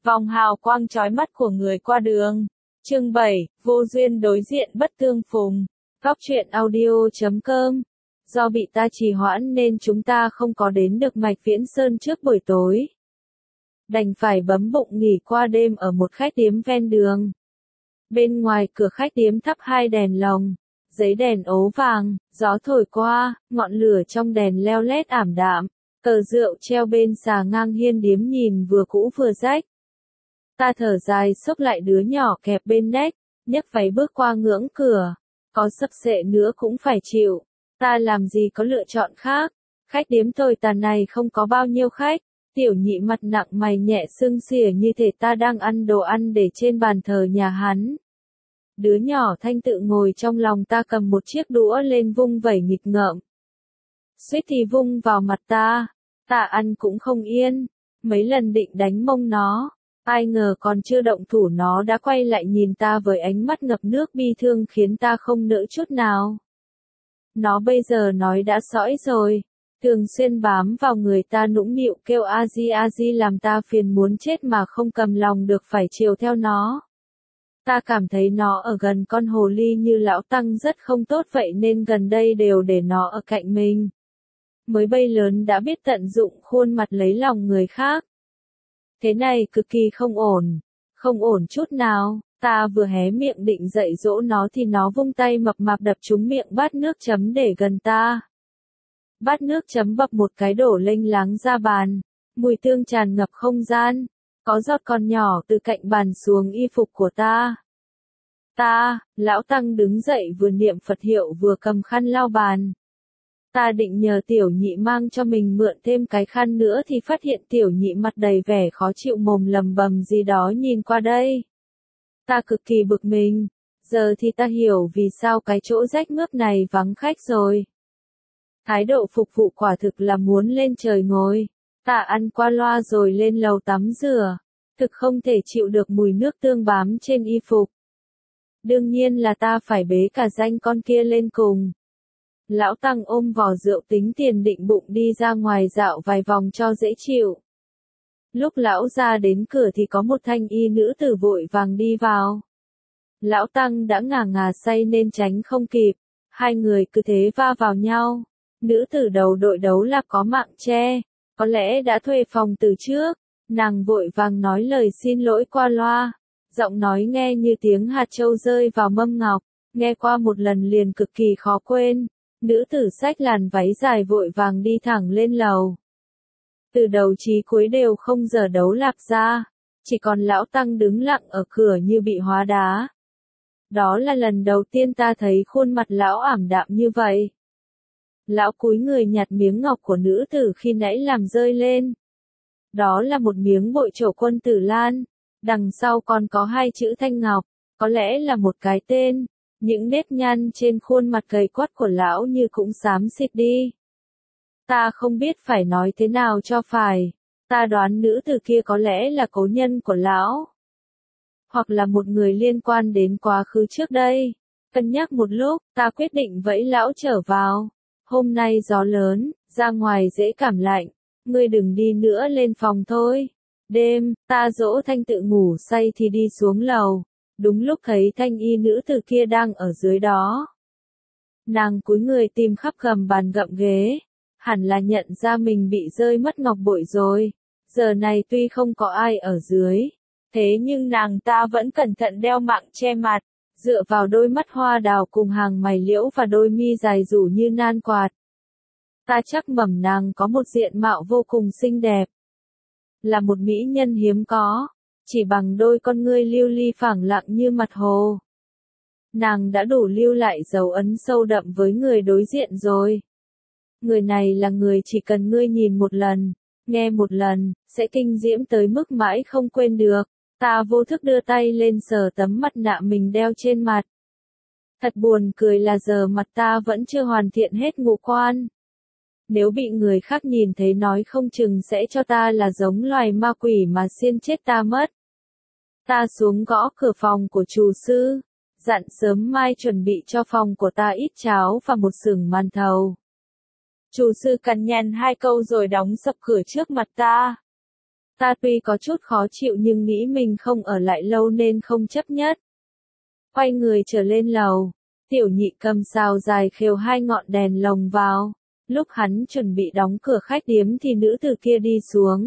vòng hào quang chói mắt của người qua đường. Chương 7, vô duyên đối diện bất tương phùng. Góc truyện audio.com. Do bị ta trì hoãn nên chúng ta không có đến được Mạch Viễn Sơn trước buổi tối. Đành phải bấm bụng nghỉ qua đêm ở một khách điếm ven đường. Bên ngoài cửa khách điếm thắp 2 đèn lồng, giấy đèn ố vàng, gió thổi qua, ngọn lửa trong đèn leo lét ảm đạm, cờ rượu treo bên xà ngang hiên điếm nhìn vừa cũ vừa rách. Ta thở dài xốc lại đứa nhỏ kẹp bên nách, nhấc váy bước qua ngưỡng cửa, có sấp xệ nữa cũng phải chịu, ta làm gì có lựa chọn khác. Khách điếm tồi tàn này không có bao nhiêu khách. Tiểu Nhị mặt nặng mày nhẹ sưng xỉa như thể ta đang ăn đồ ăn để trên bàn thờ nhà hắn. Đứa nhỏ Thanh tự ngồi trong lòng ta cầm một chiếc đũa lên vung vẩy nghịch ngợm. Suýt thì vung vào mặt ta ăn cũng không yên, mấy lần định đánh mông nó, ai ngờ còn chưa động thủ nó đã quay lại nhìn ta với ánh mắt ngập nước bi thương khiến ta không nỡ chút nào. Nó bây giờ nói đã sõi rồi. Thường xuyên bám vào người ta nũng nịu kêu a di làm ta phiền muốn chết mà không cầm lòng được phải chiều theo nó. Ta cảm thấy nó ở gần con hồ ly như lão Tăng rất không tốt vậy nên gần đây đều để nó ở cạnh mình. Mới bay lớn đã biết tận dụng khuôn mặt lấy lòng người khác. Thế này cực kỳ không ổn chút nào. Ta vừa hé miệng định dạy dỗ nó thì nó vung tay mập mạp đập trúng miệng bát nước chấm để gần ta. Bát nước chấm bập một cái đổ lênh láng ra bàn, mùi tương tràn ngập không gian, có giọt còn nhỏ từ cạnh bàn xuống y phục của ta. Lão Tăng đứng dậy vừa niệm Phật hiệu vừa cầm khăn lau bàn. Ta định nhờ Tiểu Nhị mang cho mình mượn thêm cái khăn nữa thì phát hiện Tiểu Nhị mặt đầy vẻ khó chịu mồm lầm bầm gì đó nhìn qua đây. Ta cực kỳ bực mình, giờ thì ta hiểu vì sao cái chỗ rách mướp này vắng khách rồi. Thái độ phục vụ quả thực là muốn lên trời ngồi. Ta ăn qua loa rồi lên lầu tắm rửa. Thực không thể chịu được mùi nước tương bám trên y phục. Đương nhiên là ta phải bế cả danh con kia lên cùng. Lão Tăng ôm vò rượu tính tiền định bụng đi ra ngoài dạo vài vòng cho dễ chịu. Lúc lão ra đến cửa thì có một thanh y nữ tử vội vàng đi vào. Lão Tăng đã ngà say nên tránh không kịp. Hai người cứ thế va vào nhau. Nữ tử đầu đội đấu lạp có mạng che, có lẽ đã thuê phòng từ trước, nàng vội vàng nói lời xin lỗi qua loa, giọng nói nghe như tiếng hạt châu rơi vào mâm ngọc, nghe qua một lần liền cực kỳ khó quên. Nữ tử xách làn váy dài vội vàng đi thẳng lên lầu. Từ đầu chí cuối đều không giở đấu lạp ra, chỉ còn lão Tăng đứng lặng ở cửa như bị hóa đá. Đó là lần đầu tiên ta thấy khuôn mặt lão ảm đạm như vậy. Lão cúi người nhặt miếng ngọc của nữ tử khi nãy làm rơi lên. Đó là một miếng bội trổ quân tử lan, đằng sau còn có 2 chữ Thanh Ngọc, có lẽ là một cái tên. Những nếp nhăn trên khuôn mặt gầy quắt của lão như cũng xám xịt đi. Ta không biết phải nói thế nào cho phải, ta đoán nữ tử kia có lẽ là cố nhân của lão. Hoặc là một người liên quan đến quá khứ trước đây. Cân nhắc một lúc, ta quyết định vẫy lão trở vào. Hôm nay gió lớn, ra ngoài dễ cảm lạnh, ngươi đừng đi nữa lên phòng thôi. Đêm, ta dỗ Thanh tự ngủ say thì đi xuống lầu, đúng lúc thấy thanh y nữ tử kia đang ở dưới đó. Nàng cúi người tìm khắp gầm bàn gậm ghế, hẳn là nhận ra mình bị rơi mất ngọc bội rồi. Giờ này tuy không có ai ở dưới, thế nhưng nàng ta vẫn cẩn thận đeo mạng che mặt. Dựa vào đôi mắt hoa đào cùng hàng mày liễu và đôi mi dài rủ như nan quạt. Ta chắc mẩm nàng có một diện mạo vô cùng xinh đẹp. Là một mỹ nhân hiếm có, chỉ bằng đôi con ngươi lưu ly phẳng lặng như mặt hồ. Nàng đã đủ lưu lại dấu ấn sâu đậm với người đối diện rồi. Người này là người chỉ cần ngươi nhìn một lần, nghe một lần, sẽ kinh diễm tới mức mãi không quên được. Ta vô thức đưa tay lên sờ tấm mặt nạ mình đeo trên mặt. Thật buồn cười là giờ mặt ta vẫn chưa hoàn thiện hết ngũ quan. Nếu bị người khác nhìn thấy nói không chừng sẽ cho ta là giống loài ma quỷ mà xiên chết ta mất. Ta xuống gõ cửa phòng của chủ sư, dặn sớm mai chuẩn bị cho phòng của ta ít cháo và một xửng màn thầu. Chủ sư cằn nhằn 2 câu rồi đóng sập cửa trước mặt ta. Ta tuy có chút khó chịu nhưng nghĩ mình không ở lại lâu nên không chấp nhất. Quay người trở lên lầu, tiểu nhị cầm sào dài khều 2 ngọn đèn lồng vào. Lúc hắn chuẩn bị đóng cửa khách điếm thì nữ tử kia đi xuống.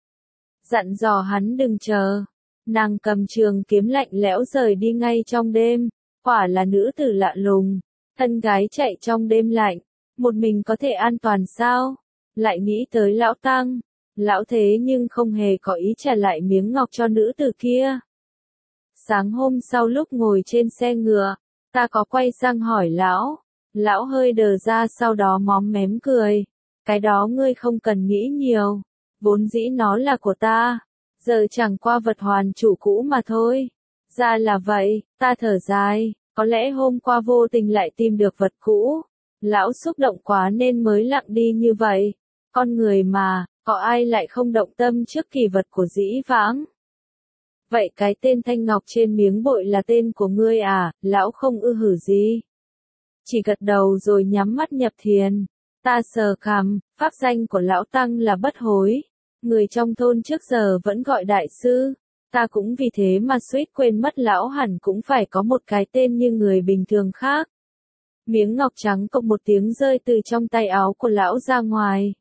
Dặn dò hắn đừng chờ. Nàng cầm trường kiếm lạnh lẽo rời đi ngay trong đêm. Quả là nữ tử lạ lùng. Thân gái chạy trong đêm lạnh. Một mình có thể an toàn sao? Lại nghĩ tới lão Tăng. Lão thế nhưng không hề có ý trả lại miếng ngọc cho nữ tử kia. Sáng hôm sau lúc ngồi trên xe ngựa, ta có quay sang hỏi lão. Lão hơi đờ ra sau đó móm mém cười. Cái đó ngươi không cần nghĩ nhiều. Vốn dĩ nó là của ta. Giờ chẳng qua vật hoàn chủ cũ mà thôi. Ra là vậy, ta thở dài. Có lẽ hôm qua vô tình lại tìm được vật cũ. Lão xúc động quá nên mới lặng đi như vậy. Con người mà, có ai lại không động tâm trước kỳ vật của dĩ vãng. Vậy cái tên Thanh Ngọc trên miếng bội là tên của ngươi à? Lão không ư hử gì. Chỉ gật đầu rồi nhắm mắt nhập thiền. Ta sờ cằm, pháp danh của lão Tăng là Bất Hối. Người trong thôn trước giờ vẫn gọi đại sư. Ta cũng vì thế mà suýt quên mất lão hẳn cũng phải có một cái tên như người bình thường khác. Miếng ngọc trắng cộc một tiếng rơi từ trong tay áo của lão ra ngoài.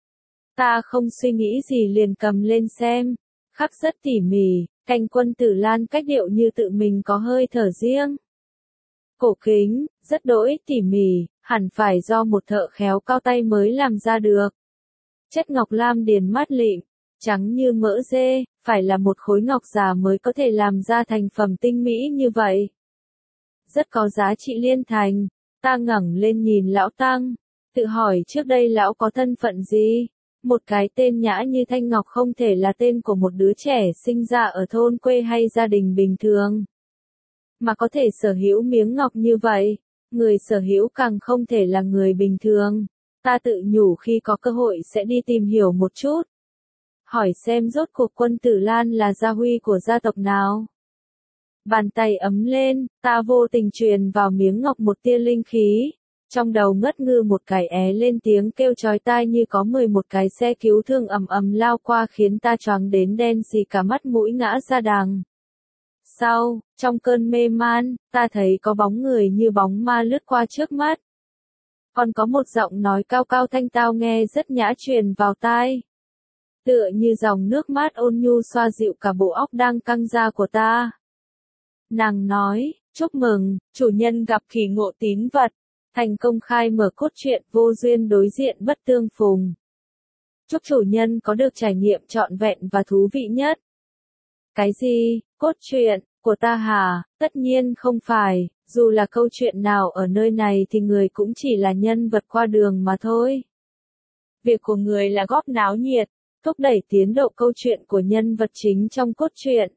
Ta không suy nghĩ gì liền cầm lên xem. Khắc rất tỉ mỉ, canh quân tử lan cách điệu như tự mình có hơi thở riêng. Cổ kính, rất đỗi tỉ mỉ, hẳn phải do một thợ khéo cao tay mới làm ra được. Chất ngọc lam điền mát lịm, trắng như mỡ dê, phải là một khối ngọc già mới có thể làm ra thành phẩm tinh mỹ như vậy. Rất có giá trị liên thành, ta ngẩng lên nhìn lão Tăng, tự hỏi trước đây lão có thân phận gì? Một cái tên nhã như Thanh Ngọc không thể là tên của một đứa trẻ sinh ra ở thôn quê hay gia đình bình thường. Mà có thể sở hữu miếng ngọc như vậy, người sở hữu càng không thể là người bình thường. Ta tự nhủ khi có cơ hội sẽ đi tìm hiểu một chút. Hỏi xem rốt cuộc quân Tử Lan là gia huy của gia tộc nào. Bàn tay ấm lên, ta vô tình truyền vào miếng ngọc một tia linh khí. Trong đầu ngất ngư một cái lên tiếng kêu chói tai như có 11 cái xe cứu thương ầm ầm lao qua khiến ta choáng đến đen xì cả mắt mũi ngã ra đằng. Sau, trong cơn mê man, ta thấy có bóng người như bóng ma lướt qua trước mắt. Còn có một giọng nói cao cao thanh tao nghe rất nhã truyền vào tai. Tựa như dòng nước mát ôn nhu xoa dịu cả bộ óc đang căng ra của ta. Nàng nói, chúc mừng, chủ nhân gặp kỳ ngộ tín vật. Thành công khai mở cốt truyện vô duyên đối diện bất tương phùng. Chúc chủ nhân có được trải nghiệm trọn vẹn và thú vị nhất. Cái gì, cốt truyện, của ta hả? Tất nhiên không phải, dù là câu chuyện nào ở nơi này thì người cũng chỉ là nhân vật qua đường mà thôi. Việc của người là góp náo nhiệt, thúc đẩy tiến độ câu chuyện của nhân vật chính trong cốt truyện.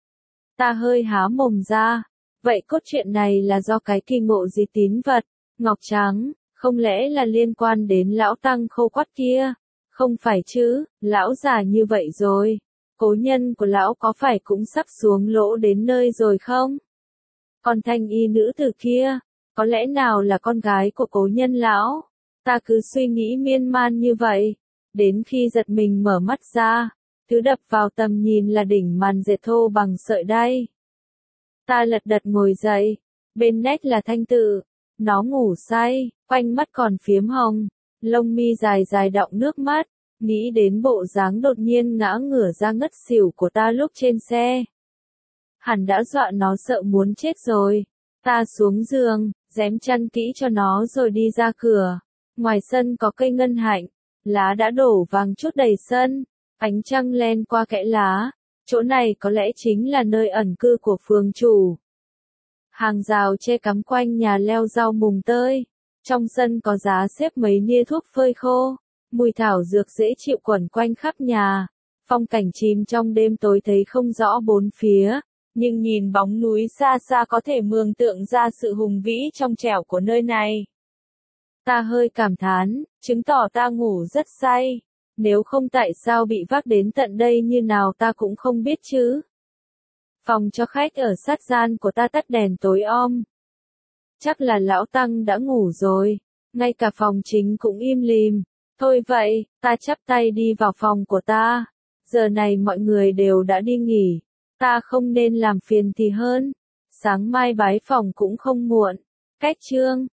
Ta hơi há mồm ra, vậy cốt truyện này là do cái kỳ ngộ gì tín vật? Ngọc trắng, không lẽ là liên quan đến lão Tăng khô quắt kia? Không phải chứ, lão già như vậy rồi. Cố nhân của lão có phải cũng sắp xuống lỗ đến nơi rồi không? Còn thanh y nữ tử kia, có lẽ nào là con gái của cố nhân lão? Ta cứ suy nghĩ miên man như vậy. Đến khi giật mình mở mắt ra, thứ đập vào tầm nhìn là đỉnh màn dệt thô bằng sợi đay. Ta lật đật ngồi dậy, bên nách là Thanh Tự. Nó ngủ say, quanh mắt còn phiếm hồng, lông mi dài dài đọng nước mắt, nghĩ đến bộ dáng đột nhiên ngã ngửa ra ngất xỉu của ta lúc trên xe. Hẳn đã dọa nó sợ muốn chết rồi. Ta xuống giường, rém chăn kỹ cho nó rồi đi ra cửa. Ngoài sân có cây ngân hạnh, lá đã đổ vàng chút đầy sân, ánh trăng len qua kẽ lá. Chỗ này có lẽ chính là nơi ẩn cư của phường chủ. Hàng rào che cắm quanh nhà leo rau mùng tơi. Trong sân có giá xếp mấy nia thuốc phơi khô. Mùi thảo dược dễ chịu quẩn quanh khắp nhà. Phong cảnh chìm trong đêm tối thấy không rõ bốn phía. Nhưng nhìn bóng núi xa xa có thể mường tượng ra sự hùng vĩ trong trẻo của nơi này. Ta hơi cảm thán, chứng tỏ ta ngủ rất say. Nếu không tại sao bị vác đến tận đây như nào ta cũng không biết chứ. Phòng cho khách ở sát gian của ta tắt đèn tối om. Chắc là lão Tăng đã ngủ rồi, ngay cả phòng chính cũng im lìm. Thôi vậy, ta chắp tay đi vào phòng của ta. Giờ này mọi người đều đã đi nghỉ, ta không nên làm phiền thì hơn. Sáng mai bái phỏng cũng không muộn. Cách chương